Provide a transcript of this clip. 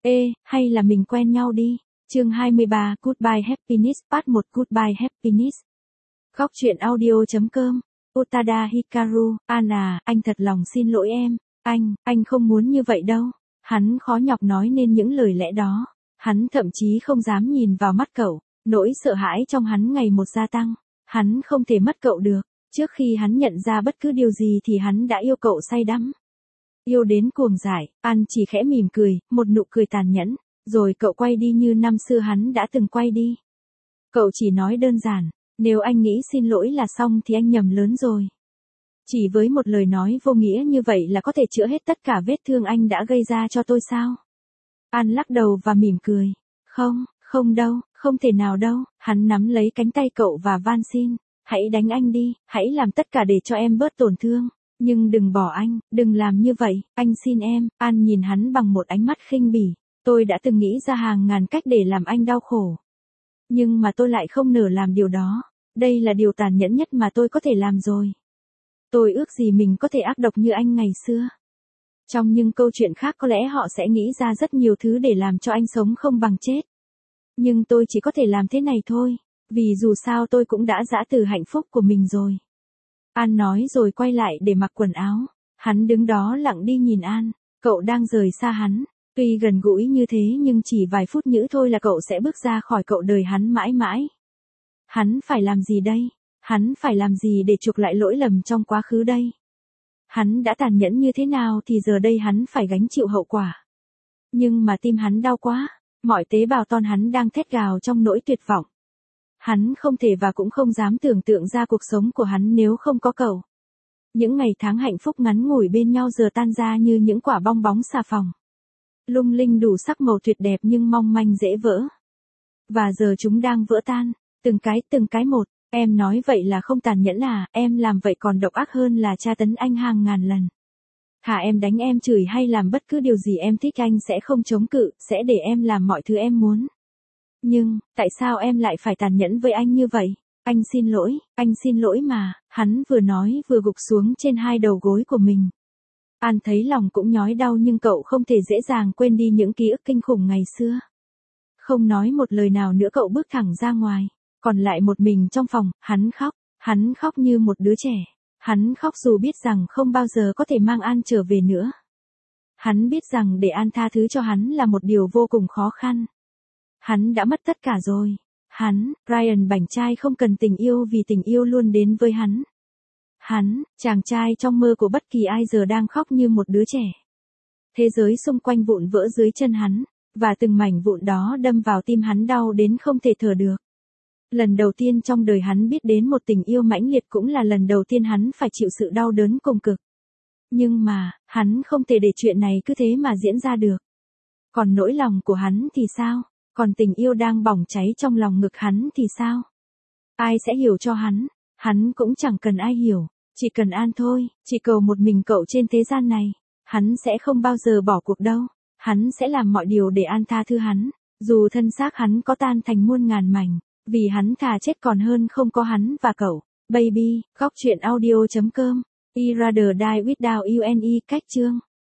Ê, hay là mình quen nhau đi. Chương 23, Goodbye Happiness, Part 1, Goodbye Happiness. Góc truyện audio.com. Utada Hikaru, An à, anh thật lòng xin lỗi em. Anh không muốn như vậy đâu. Hắn khó nhọc nói nên những lời lẽ đó. Hắn thậm chí không dám nhìn vào mắt cậu. Nỗi sợ hãi trong hắn ngày một gia tăng. Hắn không thể mất cậu được. Trước khi hắn nhận ra bất cứ điều gì thì hắn đã yêu cậu say đắm. Yêu đến cuồng dại, An chỉ khẽ mỉm cười, một nụ cười tàn nhẫn, rồi cậu quay đi như năm xưa hắn đã từng quay đi. Cậu chỉ nói đơn giản, nếu anh nghĩ xin lỗi là xong thì anh nhầm lớn rồi. Chỉ với một lời nói vô nghĩa như vậy là có thể chữa hết tất cả vết thương anh đã gây ra cho tôi sao? An lắc đầu và mỉm cười. Không đâu, không thể nào đâu. Hắn nắm lấy cánh tay cậu và van xin, hãy đánh anh đi, hãy làm tất cả để cho em bớt tổn thương. Nhưng đừng bỏ anh, đừng làm như vậy, anh xin em. An nhìn hắn bằng một ánh mắt khinh bỉ. Tôi đã từng nghĩ ra hàng ngàn cách để làm anh đau khổ. Nhưng mà tôi lại không nỡ làm điều đó. Đây là điều tàn nhẫn nhất mà tôi có thể làm rồi. Tôi ước gì mình có thể ác độc như anh ngày xưa. Trong những câu chuyện khác có lẽ họ sẽ nghĩ ra rất nhiều thứ để làm cho anh sống không bằng chết. Nhưng tôi chỉ có thể làm thế này thôi. Vì dù sao tôi cũng đã giã từ hạnh phúc của mình rồi. An nói rồi quay lại để mặc quần áo. Hắn đứng đó lặng đi nhìn An. Cậu đang rời xa hắn. Tuy gần gũi như thế nhưng chỉ vài phút nữa thôi là cậu sẽ bước ra khỏi cậu đời hắn mãi mãi. Hắn phải làm gì đây? Hắn phải làm gì để chuộc lại lỗi lầm trong quá khứ đây? Hắn đã tàn nhẫn như thế nào thì giờ đây hắn phải gánh chịu hậu quả. Nhưng mà tim hắn đau quá. Mọi tế bào ton hắn đang thét gào trong nỗi tuyệt vọng. Hắn không thể và cũng không dám tưởng tượng ra cuộc sống của hắn nếu không có cậu. Những ngày tháng hạnh phúc ngắn ngủi bên nhau giờ tan ra như những quả bong bóng xà phòng. Lung linh đủ sắc màu tuyệt đẹp nhưng mong manh dễ vỡ. Và giờ chúng đang vỡ tan, từng cái một. Em nói vậy là không tàn nhẫn à, em làm vậy còn độc ác hơn là tra tấn anh hàng ngàn lần. Thà em đánh em chửi hay làm bất cứ điều gì em thích anh sẽ không chống cự, sẽ để em làm mọi thứ em muốn. Nhưng, tại sao em lại phải tàn nhẫn với anh như vậy? Anh xin lỗi mà, hắn vừa nói vừa gục xuống trên hai đầu gối của mình. An thấy lòng cũng nhói đau nhưng cậu không thể dễ dàng quên đi những ký ức kinh khủng ngày xưa. Không nói một lời nào nữa cậu bước thẳng ra ngoài, còn lại một mình trong phòng, hắn khóc như một đứa trẻ. Hắn khóc dù biết rằng không bao giờ có thể mang An trở về nữa. Hắn biết rằng để An tha thứ cho hắn là một điều vô cùng khó khăn. Hắn đã mất tất cả rồi. Ryan bảnh trai không cần tình yêu vì tình yêu luôn đến với hắn. Chàng trai trong mơ của bất kỳ ai giờ đang khóc như một đứa trẻ. Thế giới xung quanh vụn vỡ dưới chân hắn, và từng mảnh vụn đó đâm vào tim hắn đau đến không thể thở được. Lần đầu tiên trong đời hắn biết đến một tình yêu mãnh liệt cũng là lần đầu tiên hắn phải chịu sự đau đớn cùng cực. Nhưng mà, hắn không thể để chuyện này cứ thế mà diễn ra được. Còn nỗi lòng của hắn thì sao? Còn tình yêu đang bỏng cháy trong lòng ngực hắn thì sao? Ai sẽ hiểu cho hắn? Hắn cũng chẳng cần ai hiểu, chỉ cần An thôi, chỉ cầu một mình cậu trên thế gian này. Hắn sẽ không bao giờ bỏ cuộc đâu. Hắn sẽ làm mọi điều để An tha thứ hắn, dù thân xác hắn có tan thành muôn ngàn mảnh, vì hắn thà chết còn hơn không có hắn và cậu. Baby, góc truyện audio.com. I rather die without you. Cách chương